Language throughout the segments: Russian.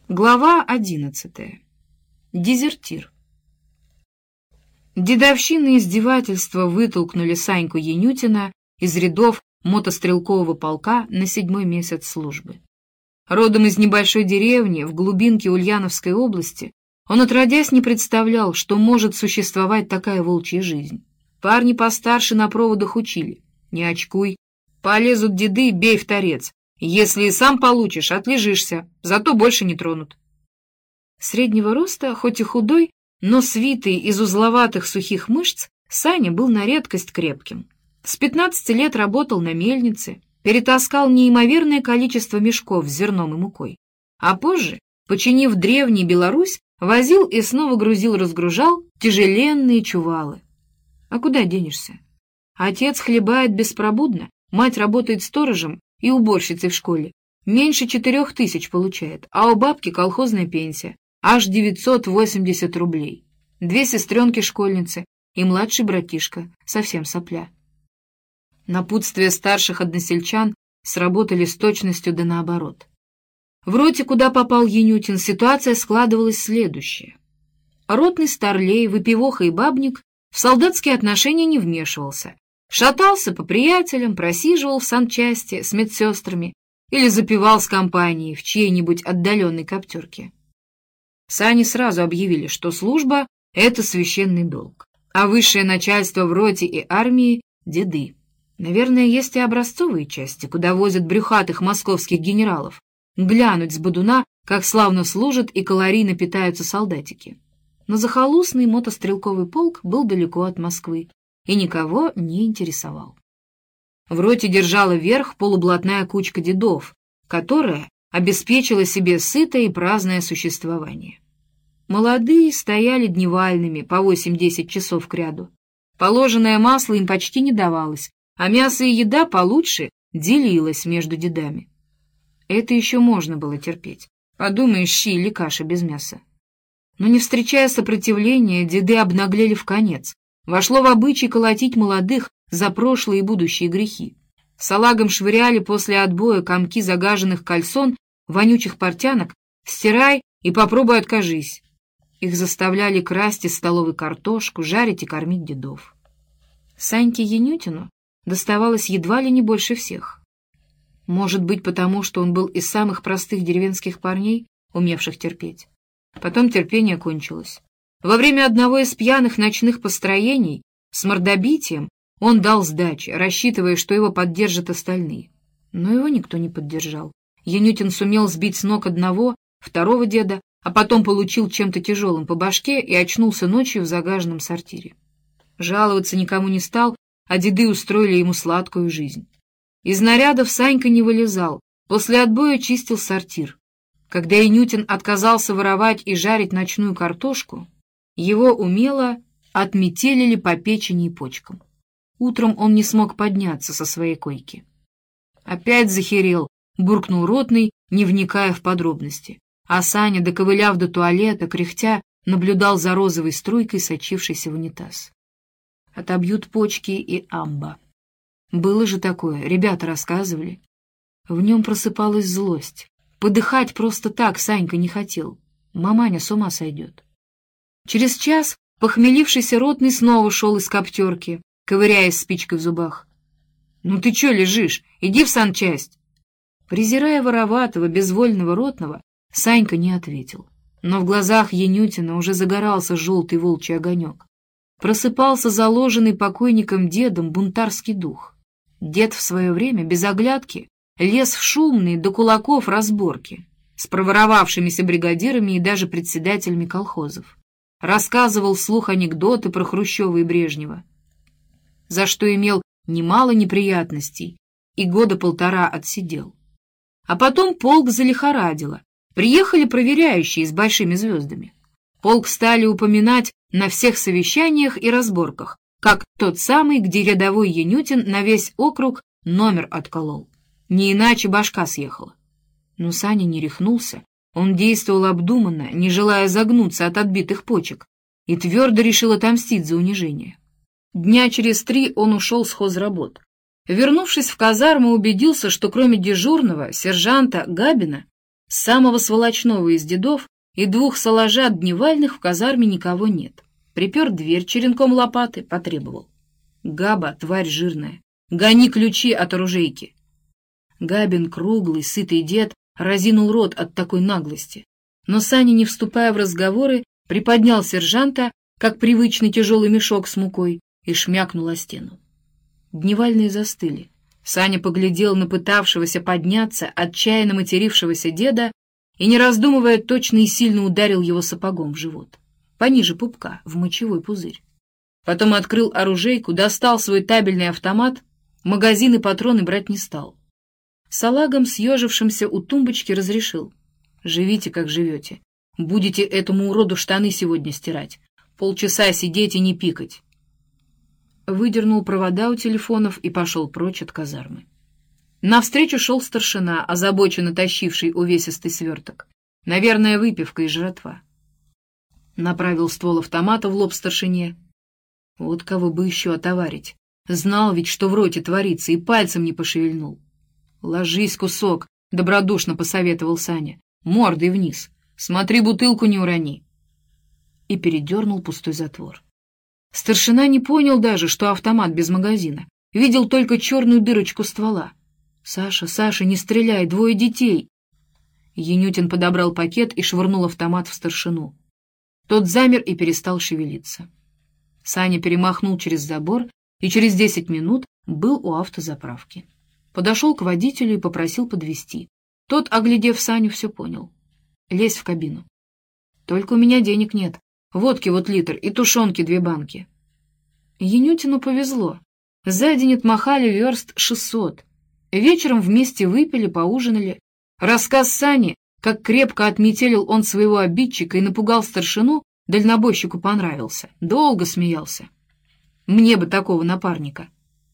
Глава 11. Дезертир. Дедовщины и издевательства вытолкнули Саньку Янютина из рядов мотострелкового полка на 7-й месяц службы. Родом из небольшой деревни в глубинке Ульяновской области, он отродясь не представлял, что может существовать такая волчья жизнь. Парни постарше на проводах учили: не очкуй, полезут деды, бей в торец. Если и сам получишь, отлежишься, зато больше не тронут. Среднего роста, хоть и худой, но свитый из узловатых сухих мышц, Саня был на редкость крепким. С 15 лет работал на мельнице, перетаскал неимоверное количество мешков с зерном и мукой. А позже, починив древний Беларусь, возил и снова грузил-разгружал тяжеленные чувалы. А куда денешься? Отец хлебает беспробудно, мать работает сторожем и уборщицей в школе. Меньше 4000 получает, а у бабки колхозная пенсия, аж 980 рублей. 2 сестренки-школьницы и младший братишка, совсем сопля. Напутствия старших односельчан сработали с точностью да наоборот. В роте, куда попал Янютин, ситуация складывалась следующая. Ротный старлей, выпивоха и бабник в солдатские отношения не вмешивался. Шатался по приятелям, просиживал в санчасти с медсестрами или запивал с компанией в чьей-нибудь отдаленной коптерке. Сане сразу объявили, что служба — это священный долг, а высшее начальство в роте и армии — деды. Наверное, есть и образцовые части, куда возят брюхатых московских генералов, глянуть с бодуна, как славно служат и калорийно питаются солдатики. Но захолустный мотострелковый полк был далеко от Москвы и никого не интересовал. В роте держала верх полублатная кучка дедов, которая обеспечила себе сытое и праздное существование. Молодые стояли дневальными по 8-10 часов кряду. Положенное масло им почти не давалось, а мясо и еда получше делилась между дедами. Это еще можно было терпеть. Подумаешь, щи или каша без мяса. Но не встречая сопротивления, деды обнаглели вконец. Вошло в обычай колотить молодых за прошлые и будущие грехи. Салагом швыряли после отбоя комки загаженных кальсон, вонючих портянок: стирай и попробуй откажись. Их заставляли красть из столовой картошку, жарить и кормить дедов. Саньке Янютину доставалось едва ли не больше всех. Может быть, потому что он был из самых простых деревенских парней, умевших терпеть. Потом терпение кончилось. Во время одного из пьяных ночных построений с мордобитием он дал сдачи, рассчитывая, что его поддержат остальные. Но его никто не поддержал. Янютин сумел сбить с ног одного, второго деда, а потом получил чем-то тяжелым по башке и очнулся ночью в загаженном сортире. Жаловаться никому не стал, а деды устроили ему сладкую жизнь. Из нарядов Санька не вылезал, после отбоя чистил сортир. Когда Янютин отказался воровать и жарить ночную картошку, его умело отметелили по печени и почкам. Утром он не смог подняться со своей койки. «Опять захерел», — буркнул ротный, не вникая в подробности. А Саня, доковыляв до туалета, кряхтя, наблюдал за розовой струйкой, сочившейся в унитаз. Отобьют почки и амба. Было же такое, ребята рассказывали. В нем просыпалась злость. Подыхать просто так Санька не хотел. Маманя с ума сойдет. Через час похмелившийся ротный снова шел из коптерки, ковыряясь спичкой в зубах. «Ну ты че лежишь? Иди в санчасть!» Презирая вороватого, безвольного ротного, Санька не ответил. Но в глазах Янютина уже загорался желтый волчий огонек. Просыпался заложенный покойником дедом бунтарский дух. Дед в свое время, без оглядки, лез в шумные до кулаков разборки с проворовавшимися бригадирами и даже председателями колхозов. Рассказывал вслух анекдоты про Хрущева и Брежнева, за что имел немало неприятностей и 1.5 года отсидел. А потом полк залихорадило. Приехали проверяющие с большими звездами. Полк стали упоминать на всех совещаниях и разборках, как тот самый, где рядовой Янютин на весь округ номер отколол. Не иначе башка съехала. Но Саня не рехнулся. Он действовал обдуманно, не желая загнуться от отбитых почек, и твердо решил отомстить за унижение. Дня через 3 он ушел с хозработ. Вернувшись в казарму, убедился, что кроме дежурного, сержанта Габина, Самого сволочного из дедов и 2 соложат дневальных в казарме никого нет. Припер дверь черенком лопаты, потребовал: «Габа, тварь жирная, гони ключи от оружейки». Габин, круглый, сытый дед, разинул рот от такой наглости. Но Саня, не вступая в разговоры, приподнял сержанта, как привычный тяжелый мешок с мукой, и шмякнул о стену. Дневальные застыли. Саня поглядел на пытавшегося подняться, отчаянно матерившегося деда и, не раздумывая, точно и сильно ударил его сапогом в живот, пониже пупка, в мочевой пузырь. Потом открыл оружейку, достал свой табельный автомат, магазин и патроны брать не стал. Салагом, съежившимся у тумбочки, разрешил: «Живите, как живете. Будете этому уроду штаны сегодня стирать. Полчаса сидеть и не пикать». Выдернул провода у телефонов и пошел прочь от казармы. Навстречу шел старшина, озабоченно тащивший увесистый сверток. Наверное, выпивка и жратва. Направил ствол автомата в лоб старшине. Вот кого бы еще отоварить. Знал ведь, что в роте творится, и пальцем не пошевельнул. «Ложись, кусок», — добродушно посоветовал Саня. «Мордой вниз. Смотри, бутылку не урони». И передернул пустой затвор. Старшина не понял даже, что автомат без магазина. Видел только черную дырочку ствола. «Саша, Саша, не стреляй, 2 детей!» Янютин подобрал пакет и швырнул автомат в старшину. Тот замер и перестал шевелиться. Саня перемахнул через забор и через 10 минут был у автозаправки. Подошел к водителю и попросил подвезти. Тот, оглядев Саню, все понял. «Лезь в кабину». «Только у меня денег нет. Водки вот литр и тушенки 2 банки». Янютину повезло. За день отмахали верст 600. Вечером вместе выпили, поужинали. Рассказ Сани, как крепко отметелил он своего обидчика и напугал старшину, дальнобойщику понравился. Долго смеялся. Мне бы такого напарника.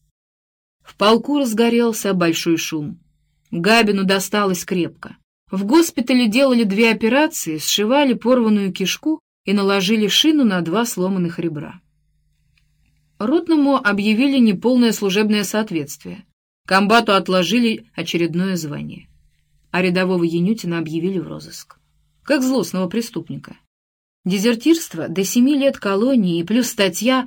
В полку разгорелся большой шум. Габину досталось крепко. В госпитале делали 2 операции, сшивали порванную кишку и наложили шину на 2 сломанных ребра. Ротному объявили неполное служебное соответствие. Комбату отложили очередное звание. А рядового Янютина объявили в розыск. Как злостного преступника. Дезертирство до 7 лет колонии и плюс статья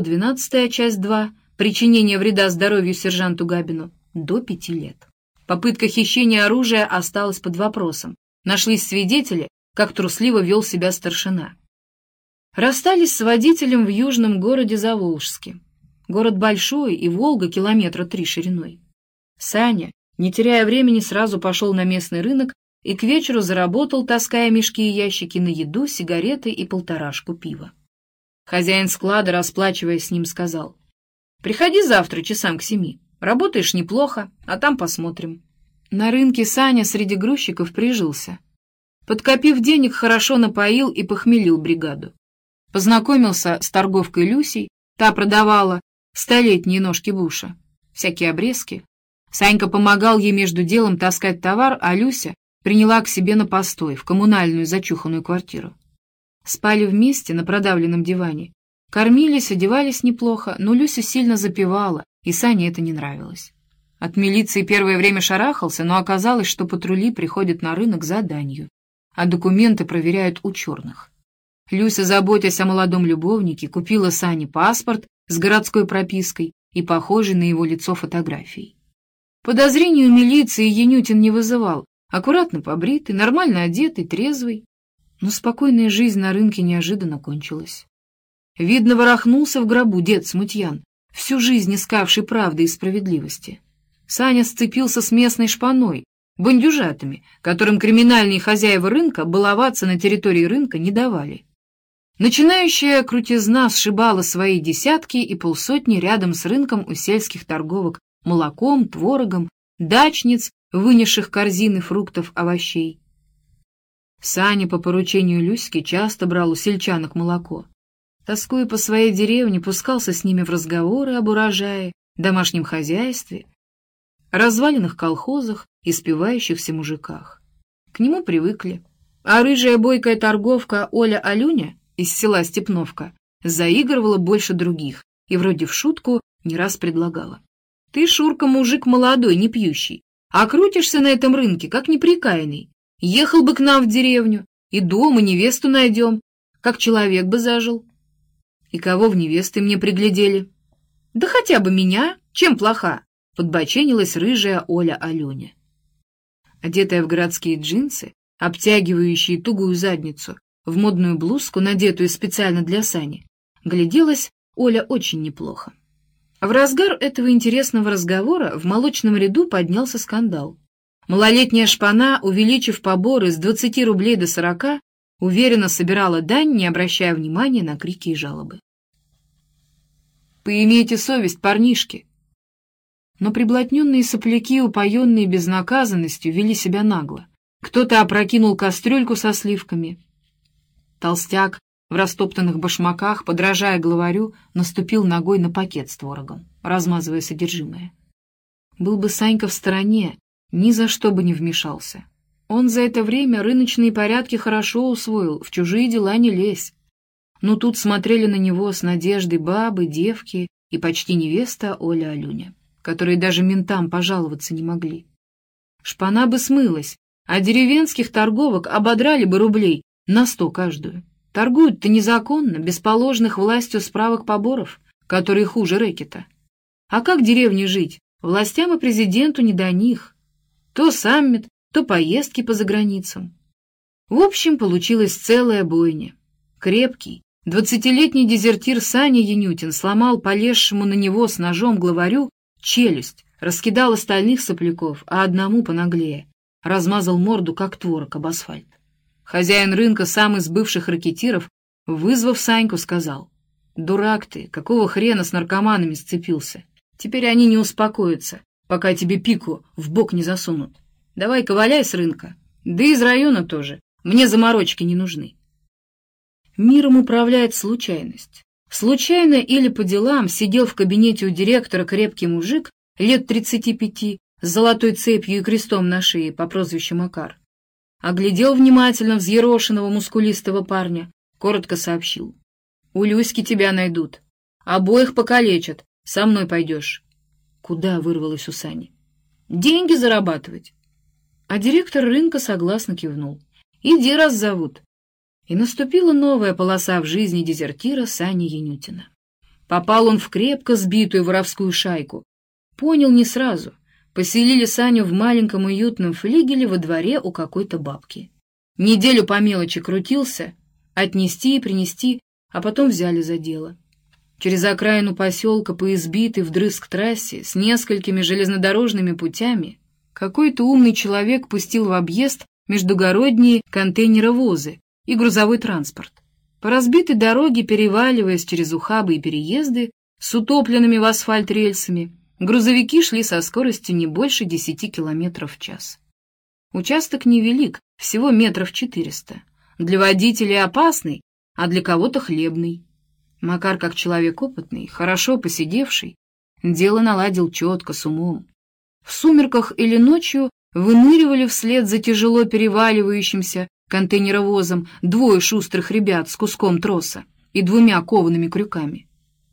112, часть 2, причинение вреда здоровью сержанту Габину, до 5 лет. Попытка хищения оружия осталась под вопросом. Нашлись свидетели, как трусливо вел себя старшина. Расстались с водителем в южном городе Заволжске. Город большой, и Волга километра 3 шириной. Саня, не теряя времени, сразу пошел на местный рынок и к вечеру заработал, таская мешки и ящики на еду, сигареты и 1,5 пива. Хозяин склада, расплачиваясь с ним, сказал: «Приходи завтра часам к 7. Работаешь неплохо, а там посмотрим». На рынке Саня среди грузчиков прижился. Подкопив денег, хорошо напоил и похмелил бригаду. Познакомился с торговкой Люсей, та продавала 100-летние ножки буша, всякие обрезки. Санька помогал ей между делом таскать товар, а Люся приняла к себе на постой в коммунальную зачуханную квартиру. Спали вместе на продавленном диване. Кормились, одевались неплохо, но Люся сильно запивала, и Сане это не нравилось. От милиции первое время шарахался, но оказалось, что патрули приходят на рынок за данью, а документы проверяют у черных. Люся, заботясь о молодом любовнике, купила Сане паспорт с городской пропиской и похожей на его лицо фотографией. Подозрений у милиции Янютин не вызывал, аккуратно побритый, нормально одетый, трезвый. Но спокойная жизнь на рынке неожиданно кончилась. Видно, ворохнулся в гробу дед-смутьян, всю жизнь искавший правды и справедливости. Саня сцепился с местной шпаной, бандюжатами, которым криминальные хозяева рынка баловаться на территории рынка не давали. Начинающая крутизна сшибала свои десятки и полсотни рядом с рынком у сельских торговок молоком, творогом, дачниц, вынесших корзины фруктов, овощей. Саня по поручению Люськи часто брал у сельчанок молоко. Тоскуя по своей деревне, пускался с ними в разговоры об урожае, домашнем хозяйстве, разваленных колхозах и спивающихся мужиках. К нему привыкли. А рыжая бойкая торговка Оля Алюня из села Степновка заигрывала больше других и вроде в шутку не раз предлагала: «Ты, Шурка, мужик молодой, не пьющий, а крутишься на этом рынке, как неприкаянный. Ехал бы к нам в деревню, и дом, и невесту найдем, как человек бы зажил. И кого в невесты мне приглядели? Да хотя бы меня, чем плоха, подбоченилась рыжая Оля Алюня. Одетая в городские джинсы, обтягивающие тугую задницу, в модную блузку, надетую специально для Сани, гляделась Оля очень неплохо. В разгар этого интересного разговора в молочном ряду поднялся скандал. Малолетняя шпана, увеличив поборы с 20 рублей до 40, уверенно собирала дань, не обращая внимания на крики и жалобы. «Поимейте совесть, парнишки!» Но приблотненные сопляки, упоенные безнаказанностью, вели себя нагло. Кто-то опрокинул кастрюльку со сливками. Толстяк в растоптанных башмаках, подражая главарю, наступил ногой на пакет с творогом, размазывая содержимое. Был бы Санька в стороне, ни за что бы не вмешался. Он за это время рыночные порядки хорошо усвоил, в чужие дела не лезь. Но тут смотрели на него с надеждой бабы, девки и почти невеста Оля Алюня, которые даже ментам пожаловаться не могли. Шпана бы смылась, а деревенских торговок ободрали бы рублей на 100 каждую. Торгуют-то незаконно, без положенных властью справок-поборов, которые хуже рэкета. А как деревне жить? Властям и президенту не до них. То саммит, то поездки по заграницам. В общем, получилась целая бойня. Крепкий, 20-летний дезертир Саня Янютин сломал полезшему на него с ножом главарю челюсть, раскидал остальных сопляков, а одному понаглее размазал морду, как творог, об асфальт. Хозяин рынка, сам из бывших ракетиров, вызвав Саньку, сказал: «Дурак ты, какого хрена с наркоманами сцепился? Теперь они не успокоятся, пока тебе пику в бок не засунут. Давай-ка валяй с рынка, да и из района тоже, мне заморочки не нужны». Миром управляет случайность. Случайно или по делам сидел в кабинете у директора крепкий мужик лет 35 с золотой цепью и крестом на шее по прозвищу Макар. Оглядел внимательно взъерошенного мускулистого парня, коротко сообщил: «У Люськи тебя найдут. Обоих покалечат. Со мной пойдешь». «Куда?» — вырвалось у Сани. «Деньги зарабатывать». А директор рынка согласно кивнул. «Иди, раз зовут». И наступила новая полоса в жизни дезертира Сани Янютина. Попал он в крепко сбитую воровскую шайку. Понял не сразу. Поселили Саню в маленьком уютном флигеле во дворе у какой-то бабки. Неделю по мелочи крутился, отнести и принести, а потом взяли за дело. Через окраину поселка по избитой вдрызг трассе с несколькими железнодорожными путями какой-то умный человек пустил в объезд междугородние контейнеровозы и грузовой транспорт. По разбитой дороге, переваливаясь через ухабы и переезды с утопленными в асфальт рельсами, грузовики шли со скоростью не больше 10 км в час. Участок невелик, всего метров 400. Для водителей опасный, а для кого-то хлебный. Макар, как человек опытный, хорошо посидевший, дело наладил четко, с умом. В сумерках или ночью выныривали вслед за тяжело переваливающимся контейнеровозом двое шустрых ребят с куском троса и 2 коваными крюками.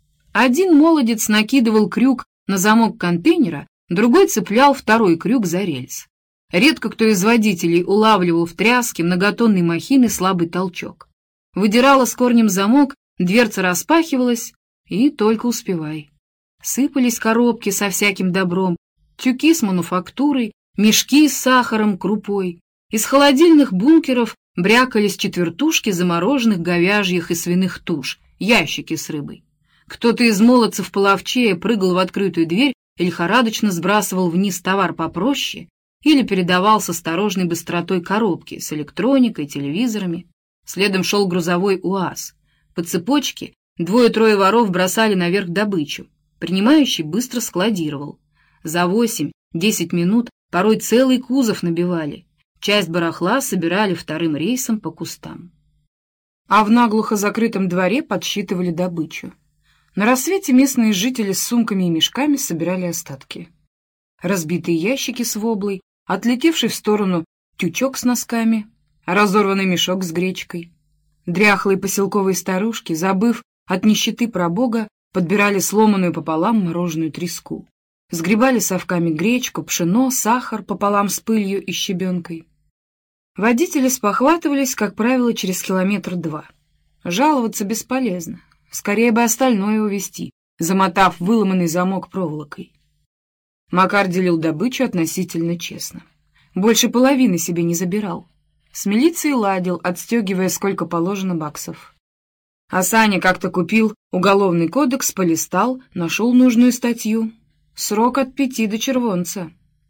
Один молодец накидывал крюк на замок контейнера, другой цеплял второй крюк за рельс. Редко кто из водителей улавливал в тряске многотонной махины слабый толчок. Выдирала с корнем замок, дверца распахивалась, и только успевай. Сыпались коробки со всяким добром, тюки с мануфактурой, мешки с сахаром, крупой. Из холодильных бункеров брякались четвертушки замороженных говяжьих и свиных туш, ящики с рыбой. Кто-то из молодцев половчее прыгал в открытую дверь и лихорадочно сбрасывал вниз товар попроще или передавал с осторожной быстротой коробки с электроникой, телевизорами. Следом шел грузовой УАЗ. По цепочке 2-3 воров бросали наверх добычу. Принимающий быстро складировал. За 8-10 минут порой целый кузов набивали. Часть барахла собирали вторым рейсом по кустам. А в наглухо закрытом дворе подсчитывали добычу. На рассвете местные жители с сумками и мешками собирали остатки. Разбитые ящики с воблой, отлетевший в сторону тючок с носками, разорванный мешок с гречкой. Дряхлые поселковые старушки, забыв от нищеты про Бога, подбирали сломанную пополам мороженую треску. Сгребали совками гречку, пшено, сахар пополам с пылью и щебенкой. Водители спохватывались, как правило, через километр-два. Жаловаться бесполезно. Скорее бы остальное увезти, замотав выломанный замок проволокой. Макар делил добычу относительно честно. Больше половины себе не забирал. С милицией ладил, отстегивая сколько положено баксов. А Саня как-то купил уголовный кодекс, полистал, нашел нужную статью. Срок от 5 до червонца.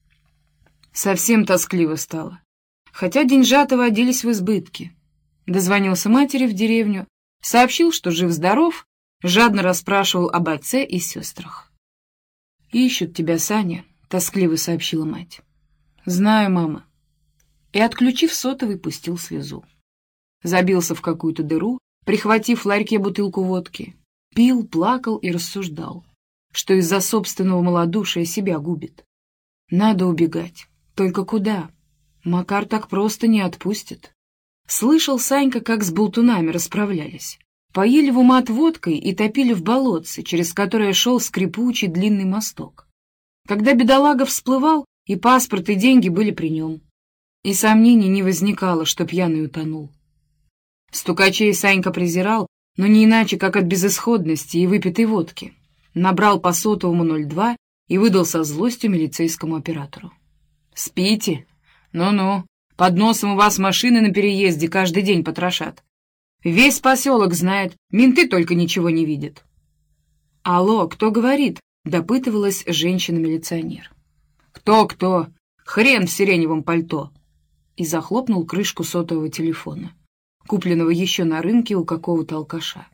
Совсем тоскливо стало. Хотя деньжата водились в избытке. Дозвонился матери в деревню, сообщил, что жив-здоров, жадно расспрашивал об отце и сестрах. «Ищут тебя, Саня», — тоскливо сообщила мать. «Знаю, мама». И, отключив сотовый, пустил слезу. Забился в какую-то дыру, прихватив в ларьке бутылку водки. Пил, плакал и рассуждал, что из-за собственного малодушия себя губит. Надо убегать. Только куда? Макар так просто не отпустит. Слышал Санька, как с болтунами расправлялись. Поили в умат водкой и топили в болотце, через которое шел скрипучий длинный мосток. Когда бедолага всплывал, и паспорт, и деньги были при нем. И сомнений не возникало, что пьяный утонул. Стукачей Санька презирал, но не иначе, как от безысходности и выпитой водки. Набрал по сотовому 02 и выдал со злостью милицейскому оператору. «Спите? Ну-ну, под носом у вас машины на переезде каждый день потрошат. Весь поселок знает, менты только ничего не видят». «Алло, кто говорит?» — допытывалась женщина-милиционер. «Кто-кто? Хрен в сиреневом пальто!» И захлопнул крышку сотового телефона, купленного еще на рынке у какого-то алкаша.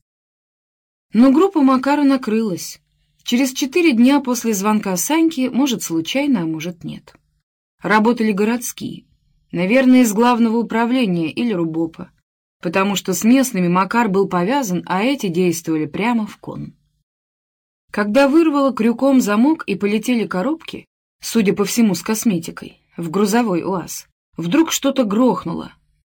Но группа Макара накрылась. Через 4 дня после звонка Саньки, может, случайно, а может, нет. Работали городские, наверное, из главного управления или РУБОПа, потому что с местными Макар был повязан, а эти действовали прямо в кон. Когда вырвало крюком замок и полетели коробки, судя по всему с косметикой, в грузовой УАЗ, вдруг что-то грохнуло,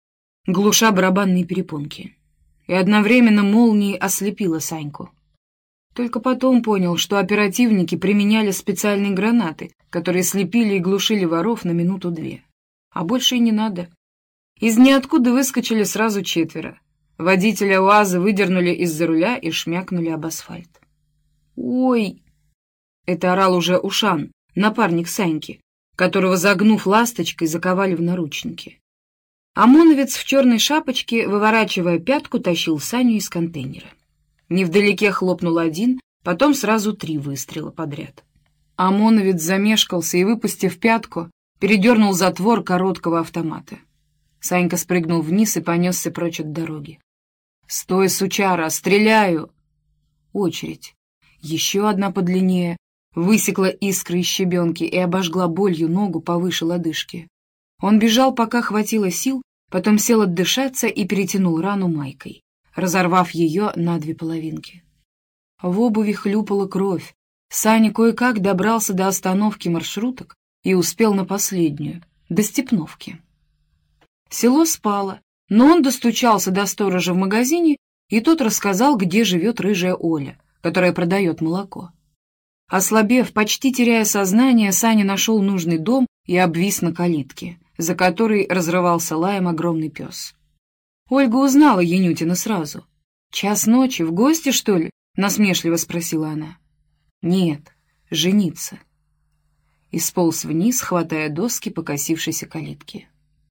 глуша барабанные перепонки, и одновременно молнией ослепило Саньку. Только потом понял, что оперативники применяли специальные гранаты, которые слепили и глушили воров на минуту-две. А больше и не надо. Из ниоткуда выскочили сразу 4. Водителя УАЗа выдернули из-за руля и шмякнули об асфальт. «Ой!» — это орал уже Ушан, напарник Саньки, которого, загнув ласточкой, заковали в наручники. ОМОНовец в черной шапочке, выворачивая пятку, тащил Саню из контейнера. Невдалеке хлопнул 1, потом сразу 3 выстрела подряд. ОМОНовец замешкался и, выпустив пятку, передернул затвор короткого автомата. Санька спрыгнул вниз и понесся прочь от дороги. «Стой, сучара, стреляю!» Очередь. Еще одна подлиннее. Высекла искры из щебенки и обожгла болью ногу повыше лодыжки. Он бежал, пока хватило сил, потом сел отдышаться и перетянул рану майкой, разорвав ее на 2 половинки. В обуви хлюпала кровь. Саня кое-как добрался до остановки маршруток и успел на последнюю, до Степновки. Село спало, но он достучался до сторожа в магазине, и тот рассказал, где живет рыжая Оля, которая продает молоко. Ослабев, почти теряя сознание, Саня нашел нужный дом и обвис на калитке, за которой разрывался лаем огромный пес. Ольга узнала Янютина сразу. «Час ночи, в гости, что ли?» — насмешливо спросила она. «Нет, жениться». И сполз вниз, хватая доски покосившейся калитки.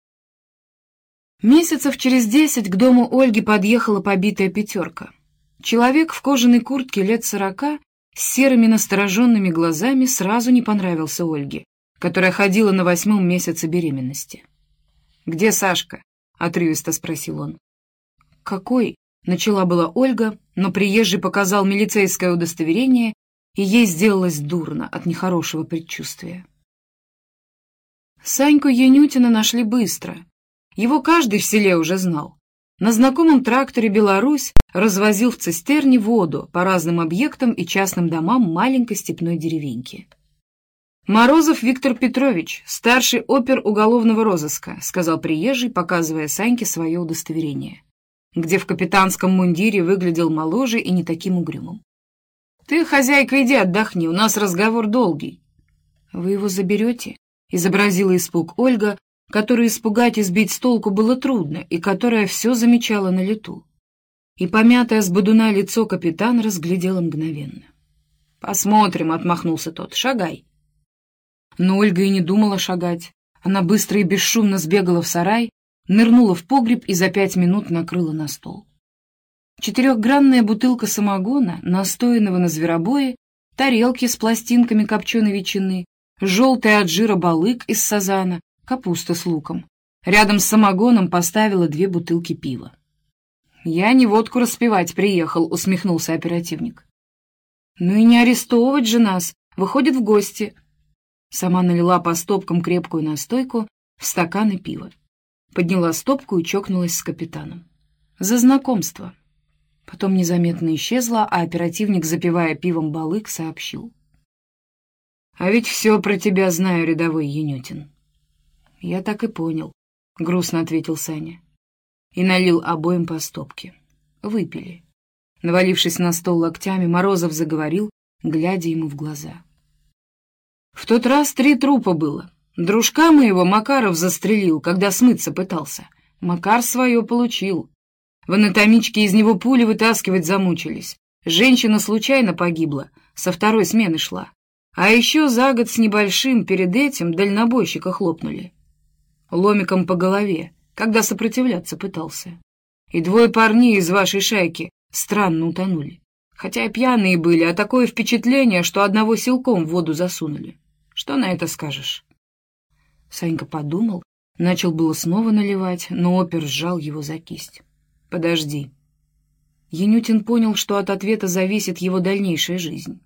Месяцев через 10 к дому Ольги подъехала побитая 5. Человек в кожаной куртке лет 40 с серыми настороженными глазами сразу не понравился Ольге, которая ходила на 8-м месяце беременности. «Где Сашка?» — отрывисто спросил он. «Какой?» — начала была Ольга, но приезжий показал милицейское удостоверение, и ей сделалось дурно от нехорошего предчувствия. Саньку Янютина нашли быстро. Его каждый в селе уже знал. На знакомом тракторе «Беларусь» развозил в цистерне воду по разным объектам и частным домам маленькой степной деревеньки. «Морозов Виктор Петрович, старший опер уголовного розыска», — сказал приезжий, показывая Саньке свое удостоверение, где в капитанском мундире выглядел моложе и не таким угрюмым. «Ты, хозяйка, иди отдохни, у нас разговор долгий». «Вы его заберете?» — изобразила испуг Ольга, которую испугать и сбить с толку было трудно, и которая все замечала на лету. И помятое с бодуна лицо капитана разглядела мгновенно. «Посмотрим», — отмахнулся тот, — «шагай». Но Ольга и не думала шагать. Она быстро и бесшумно сбегала в сарай, нырнула в погреб и за 5 минут накрыла на стол. 4-гранная бутылка самогона, настоянного на зверобое, тарелки с пластинками копченой ветчины, желтый от жира балык из сазана, капуста с луком. Рядом с самогоном поставила 2 бутылки пива. «Я не водку распивать приехал», — усмехнулся оперативник. «Ну и не арестовывать же нас, выходит в гости». Сама налила по стопкам крепкую настойку в стаканы пива. Подняла стопку и чокнулась с капитаном. «За знакомство». Потом незаметно исчезла, а оперативник, запивая пивом балык, сообщил. «А ведь все про тебя знаю, рядовой Янютин». «Я так и понял», — грустно ответил Саня. И налил обоим по стопке. Выпили. Навалившись на стол локтями, Морозов заговорил, глядя ему в глаза. «В тот раз 3 трупа было. Дружка моего Макаров застрелил, когда смыться пытался. Макар свое получил. В анатомичке из него пули вытаскивать замучились. Женщина случайно погибла, со 2-й смены шла. А еще за год с небольшим перед этим дальнобойщика хлопнули. Ломиком по голове, когда сопротивляться пытался. И 2 парней из вашей шайки странно утонули. Хотя и пьяные были, а такое впечатление, что одного силком в воду засунули. Что на это скажешь?» Санька подумал, начал было снова наливать, но опер сжал его за кисть. «Подожди». Янютин понял, что от ответа зависит его дальнейшая жизнь.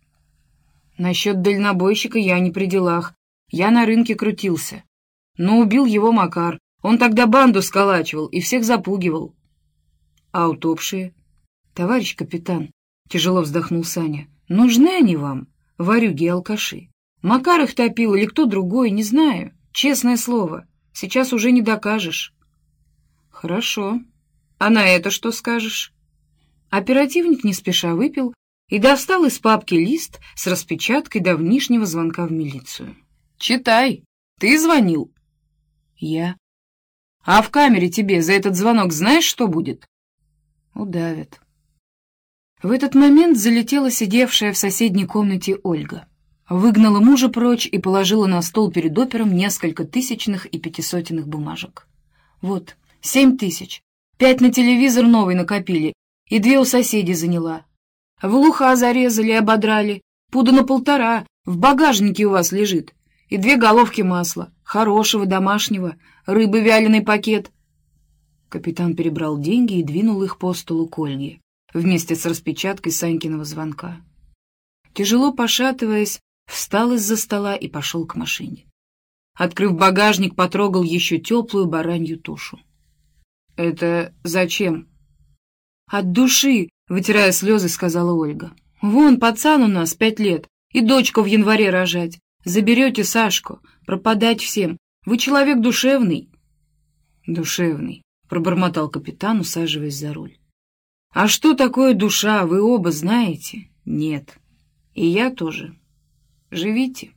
«Насчет дальнобойщика я не при делах. Я на рынке крутился. Но убил его Макар. Он тогда банду сколачивал и всех запугивал». «А утопшие?» «Товарищ капитан», — тяжело вздохнул Саня, — «нужны они вам, ворюги и алкаши? Макар их топил или кто другой, не знаю. Честное слово, сейчас уже не докажешь». «Хорошо. А на это что скажешь?» Оперативник не спеша выпил и достал из папки лист с распечаткой давнишнего звонка в милицию. «Читай. Ты звонил?» «Я». «А в камере тебе за этот звонок знаешь, что будет?» «Удавят». В этот момент залетела сидевшая в соседней комнате Ольга. Выгнала мужа прочь и положила на стол перед опером несколько тысячных и 500-ных бумажек. «Вот, 7 000. 5 на телевизор новый накопили, и 2 у соседей заняла. В луха зарезали и ободрали, пуда на 1,5 в багажнике у вас лежит, и 2 головки масла, хорошего, домашнего, рыбы вяленый пакет». Капитан перебрал деньги и двинул их по столу к Ольге, вместе с распечаткой Санькиного звонка. Тяжело пошатываясь, встал из-за стола и пошел к машине. Открыв багажник, потрогал еще теплую баранью тушу. «Это зачем?» «От души», — вытирая слезы, сказала Ольга. «Вон, пацан у нас 5 лет, и дочку в январе рожать. Заберете Сашку, пропадать всем. Вы человек душевный». «Душевный», — пробормотал капитан, усаживаясь за руль. «А что такое душа, вы оба знаете?» «Нет. И я тоже. Живите».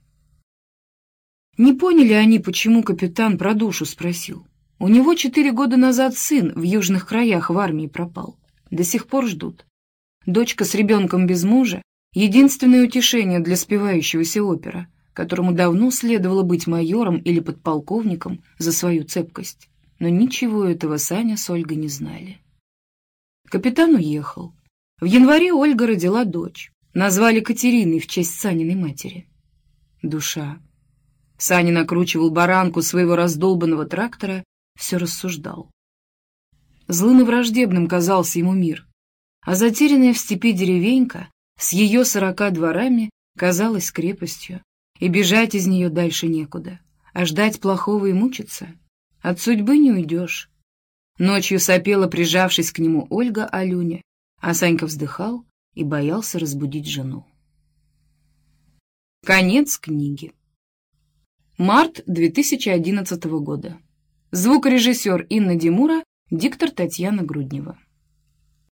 Не поняли они, почему капитан про душу спросил. У него 4 года назад сын в южных краях в армии пропал. До сих пор ждут. Дочка с ребенком без мужа — единственное утешение для спивающегося опера, которому давно следовало быть майором или подполковником за свою цепкость. Но ничего этого Саня с Ольгой не знали. Капитан уехал. В январе Ольга родила дочь. Назвали Катериной в честь Саниной матери. Душа. Саня накручивал баранку своего раздолбанного трактора, все рассуждал. Злым и враждебным казался ему мир, а затерянная в степи деревенька с ее 40 дворами казалась крепостью, и бежать из нее дальше некуда, а ждать плохого и мучиться. От судьбы не уйдешь. Ночью сопела, прижавшись к нему, Ольга Алюня, а Санька вздыхал и боялся разбудить жену. Конец книги. Март 2011 года. Звукорежиссер Инна Димура, диктор Татьяна Груднева.